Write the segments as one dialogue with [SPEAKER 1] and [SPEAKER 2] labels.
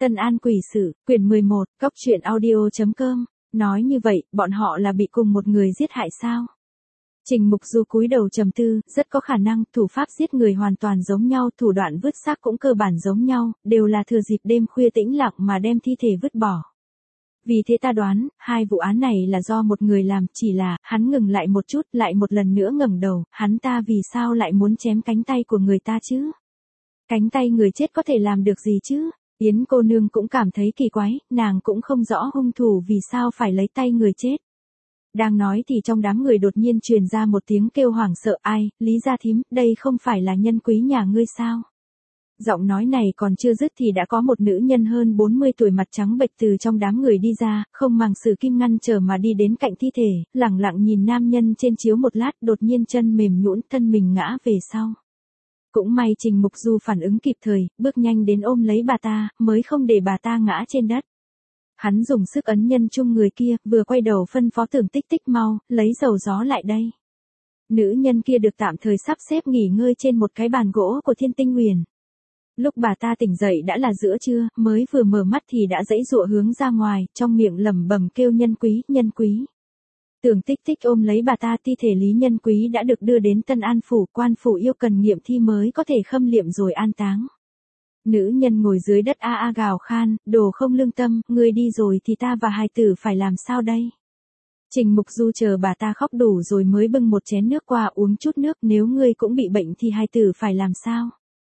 [SPEAKER 1] Tân An Quỷ Sự, quyển 11, Cóc truyện audio.com. Nói như vậy, bọn họ là bị cùng một người giết hại sao? Trình Mục Du cúi đầu trầm tư, rất có khả năng, thủ pháp giết người hoàn toàn giống nhau, thủ đoạn vứt xác cũng cơ bản giống nhau, đều là thừa dịp đêm khuya tĩnh lặng mà đem thi thể vứt bỏ. Vì thế ta đoán, hai vụ án này là do một người làm, chỉ là, hắn ngừng lại một chút, lại một lần nữa ngẩng đầu, hắn ta vì sao lại muốn chém cánh tay của người ta chứ? Cánh tay người chết có thể làm được gì chứ? Yến cô nương cũng cảm thấy kỳ quái, nàng cũng không rõ hung thủ vì sao phải lấy tay người chết. Đang nói thì trong đám người đột nhiên truyền ra một tiếng kêu hoảng sợ, ai, Lý gia thím, đây không phải là nhân quý nhà ngươi sao? Giọng nói này còn chưa dứt thì đã có một nữ nhân hơn 40 tuổi mặt trắng bệch từ trong đám người đi ra, không màng sự kim ngăn trở mà đi đến cạnh thi thể, lẳng lặng nhìn nam nhân trên chiếu một lát, đột nhiên chân mềm nhũn, thân mình ngã về sau. Cũng may Trình Mục Du phản ứng kịp thời, bước nhanh đến ôm lấy bà ta, mới không để bà ta ngã trên đất. Hắn dùng sức ấn nhân chung người kia, vừa quay đầu phân phó Tưởng Tích Tích mau, lấy dầu gió lại đây. Nữ nhân kia được tạm thời sắp xếp nghỉ ngơi trên một cái bàn gỗ của Thiên Tinh Huyền. Lúc bà ta tỉnh dậy đã là giữa trưa, mới vừa mở mắt thì đã giãy giụa hướng ra ngoài, trong miệng lẩm bẩm kêu nhân quý, nhân quý. Tưởng Tích Tích ôm lấy bà ta, thi thể Lý Nhân Quý đã được đưa đến Tân An phủ, quan phủ yêu cần nghiệm thi mới có thể khâm liệm rồi an táng. Nữ nhân ngồi dưới đất a a gào khan, đồ không lương tâm, ngươi đi rồi thì ta và hài tử phải làm sao đây? Trình Mục Du chờ bà ta khóc đủ rồi mới bưng một chén nước qua uống chút nước, nếu ngươi cũng bị bệnh thì hài tử phải làm sao?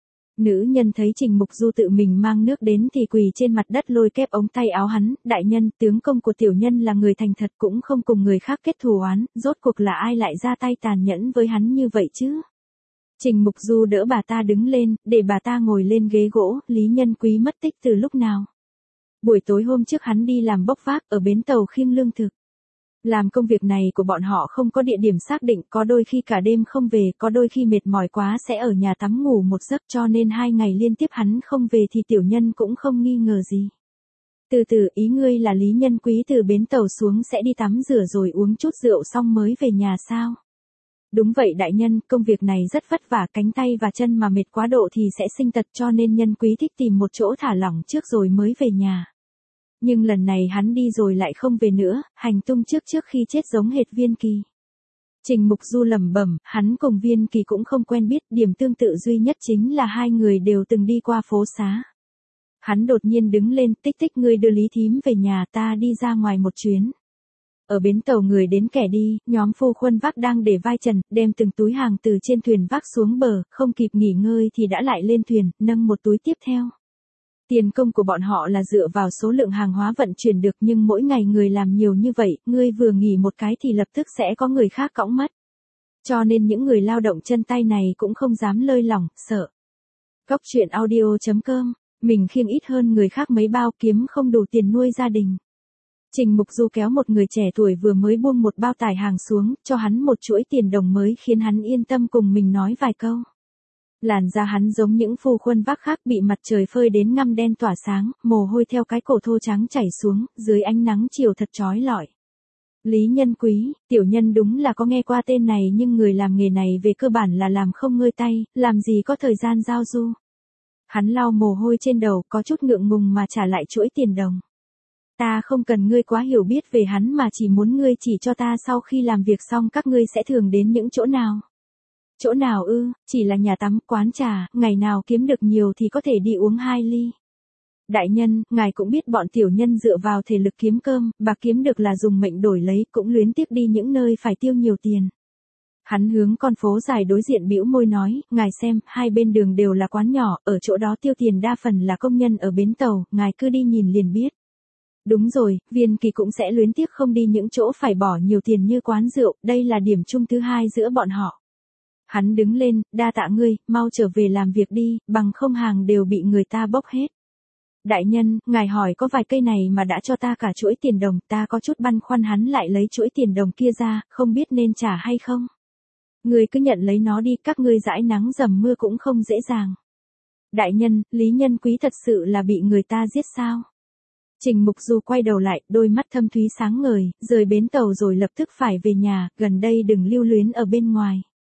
[SPEAKER 1] Nữ nhân thấy Trình Mục Du tự mình mang nước đến thì quỳ trên mặt đất lôi kép ống tay áo hắn, đại nhân, tướng công của tiểu nhân là người thành thật cũng không cùng người khác kết thù oán, rốt cuộc là ai lại ra tay tàn nhẫn với hắn như vậy chứ? Trình Mục Du đỡ bà ta đứng lên, để bà ta ngồi lên ghế gỗ, Lý Nhân Quý mất tích từ lúc nào? Buổi tối hôm trước hắn đi làm bốc vác ở bến tàu khiêng lương thực. Làm công việc này của bọn họ không có địa điểm xác định, có đôi khi cả đêm không về, có đôi khi mệt mỏi quá sẽ ở nhà tắm ngủ một giấc, cho nên 2 ngày liên tiếp hắn không về thì tiểu nhân cũng không nghi ngờ gì. Từ từ, ý ngươi là Lý Nhân Quý từ bến tàu xuống sẽ đi tắm rửa rồi uống chút rượu xong mới về nhà sao? Đúng vậy đại nhân, công việc này rất vất vả, cánh tay và chân mà mệt quá độ thì sẽ sinh tật, cho nên Nhân Quý thích tìm một chỗ thả lỏng trước rồi mới về nhà. Nhưng lần này hắn đi rồi lại không về nữa, hành tung trước khi chết giống hệt Viên Kỳ. Trình Mục Du lẩm bẩm, hắn cùng Viên Kỳ cũng không quen biết, điểm tương tự duy nhất chính là hai người đều từng đi qua phố xá. Hắn đột nhiên đứng lên, Tích Tích ngươi đưa Lý thím về nhà, ta đi ra ngoài một chuyến. Ở bến tàu người đến kẻ đi, nhóm phu khuân vác đang để vai trần, đem từng túi hàng từ trên thuyền vác xuống bờ, không kịp nghỉ ngơi thì đã lại lên thuyền, nâng một túi tiếp theo. Tiền công của bọn họ là dựa vào số lượng hàng hóa vận chuyển được, nhưng mỗi ngày người làm nhiều như vậy, ngươi vừa nghỉ một cái thì lập tức sẽ có người khác cõng mất. Cho nên những người lao động chân tay này cũng không dám lơi lỏng, sợ. Cóc truyện audio.com, mình khiêng ít hơn người khác mấy bao, kiếm không đủ tiền nuôi gia đình. Trình Mục Du kéo một người trẻ tuổi vừa mới buông một bao tải hàng xuống, cho hắn một chuỗi tiền đồng mới khiến hắn yên tâm cùng mình nói vài câu. Làn da hắn giống những phu khuân vác khác bị mặt trời phơi đến ngăm đen tỏa sáng, mồ hôi theo cái cổ thô trắng chảy xuống, dưới ánh nắng chiều thật chói lọi. Lý Nhân Quý, tiểu nhân đúng là có nghe qua tên này nhưng người làm nghề này về cơ bản là làm không ngơi tay, làm gì có thời gian giao du. Hắn lau mồ hôi trên đầu, có chút ngượng ngùng mà trả lại chuỗi tiền đồng. Ta không cần ngươi quá hiểu biết về hắn mà chỉ muốn ngươi chỉ cho ta sau khi làm việc xong các ngươi sẽ thường đến những chỗ nào. Chỗ nào ư, chỉ là nhà tắm, quán trà, ngày nào kiếm được nhiều thì có thể đi uống 2 ly. Đại nhân, ngài cũng biết bọn tiểu nhân dựa vào thể lực kiếm cơm, bạc kiếm được là dùng mệnh đổi lấy, cũng luyến tiếc đi những nơi phải tiêu nhiều tiền. Hắn hướng con phố dài đối diện bĩu môi nói, ngài xem, hai bên đường đều là quán nhỏ, ở chỗ đó tiêu tiền đa phần là công nhân ở bến tàu, ngài cứ đi nhìn liền biết. Đúng rồi, Viên Kỳ cũng sẽ luyến tiếc không đi những chỗ phải bỏ nhiều tiền như quán rượu, đây là điểm chung thứ hai giữa bọn họ. Hắn đứng lên, đa tạ ngươi, mau trở về làm việc đi, bằng không hàng đều bị người ta bốc hết. Đại nhân, ngài hỏi có vài cây này mà đã cho ta cả chuỗi tiền đồng, ta có chút băn khoăn. Hắn lại lấy chuỗi tiền đồng kia ra, không biết nên trả hay không. Ngươi cứ nhận lấy nó đi, các ngươi dãi nắng dầm mưa cũng không dễ dàng. Đại nhân, Lý Nhân Quý thật sự là bị người ta giết sao? Trình Mục Du quay đầu lại, đôi mắt thâm thúy sáng ngời, rời bến tàu rồi lập tức phải về nhà, gần đây đừng lưu luyến ở bên ngoài.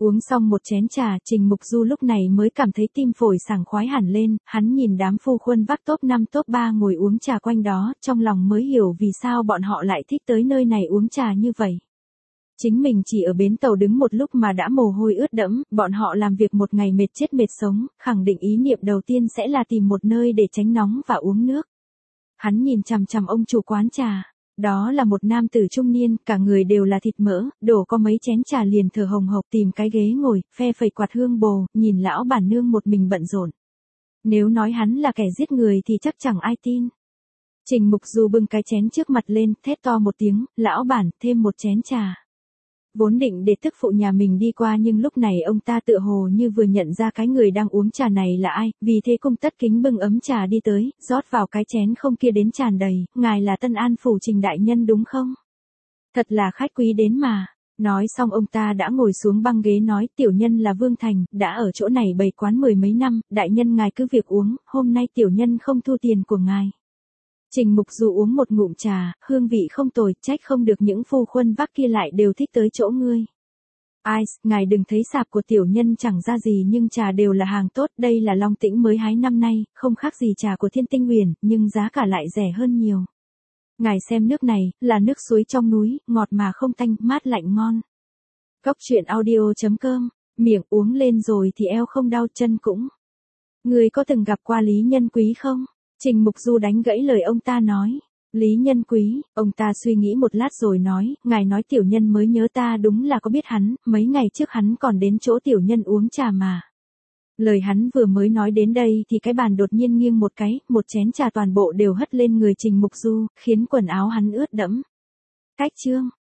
[SPEAKER 1] Uống xong một chén trà, Trình Mục Du lúc này mới cảm thấy tim phổi sảng khoái hẳn lên, hắn nhìn đám phu khuân vác top 5 top 3 ngồi uống trà quanh đó, trong lòng mới hiểu vì sao bọn họ lại thích tới nơi này uống trà như vậy. Chính mình chỉ ở bến tàu đứng một lúc mà đã mồ hôi ướt đẫm, bọn họ làm việc một ngày mệt chết mệt sống, khẳng định ý niệm đầu tiên sẽ là tìm một nơi để tránh nóng và uống nước. Hắn nhìn chằm chằm ông chủ quán trà. Đó là một nam tử trung niên, cả người đều là thịt mỡ, đổ có mấy chén trà liền thở hồng hộc tìm cái ghế ngồi, phe phẩy quạt hương bồ, nhìn lão bản nương một mình bận rộn. Nếu nói hắn là kẻ giết người thì chắc chẳng ai tin. Trình Mục Du bưng cái chén trước mặt lên, thét to một tiếng, lão bản, thêm một chén trà. Vốn định để tức phụ nhà mình đi qua nhưng lúc này ông ta tựa hồ như vừa nhận ra cái người đang uống trà này là ai, vì thế cung tất kính bưng ấm trà đi tới, rót vào cái chén không kia đến tràn đầy, ngài là Tân An Phủ Trình đại nhân đúng không? Thật là khách quý đến mà. Nói xong ông ta đã ngồi xuống băng ghế nói tiểu nhân là Vương Thành, đã ở chỗ này bày quán 10 mấy năm, đại nhân ngài cứ việc uống, hôm nay tiểu nhân không thu tiền của ngài. Trình Mục Du uống một ngụm trà, hương vị không tồi, trách không được những phu khuân vác kia lại đều thích tới chỗ ngươi. Ai, ngài đừng thấy sạp của tiểu nhân chẳng ra gì nhưng trà đều là hàng tốt, đây là Long Tĩnh mới hái năm nay, không khác gì trà của Thiên Tinh Huyền, nhưng giá cả lại rẻ hơn nhiều. Ngài xem nước này, là nước suối trong núi, ngọt mà không tanh, mát lạnh ngon. Cốc truyện audio.com, miệng uống lên rồi thì eo không đau chân cũng. Người có từng gặp qua Lý Nhân Quý không? Trình Mục Du đánh gãy lời ông ta nói. Lý Nhân Quý, ông ta suy nghĩ một lát rồi nói, ngài nói tiểu nhân mới nhớ ta đúng là có biết hắn, mấy ngày trước hắn còn đến chỗ tiểu nhân uống trà mà. Lời hắn vừa mới nói đến đây thì cái bàn đột nhiên nghiêng một cái, một chén trà toàn bộ đều hất lên người Trình Mục Du, khiến quần áo hắn ướt đẫm. Cách chương.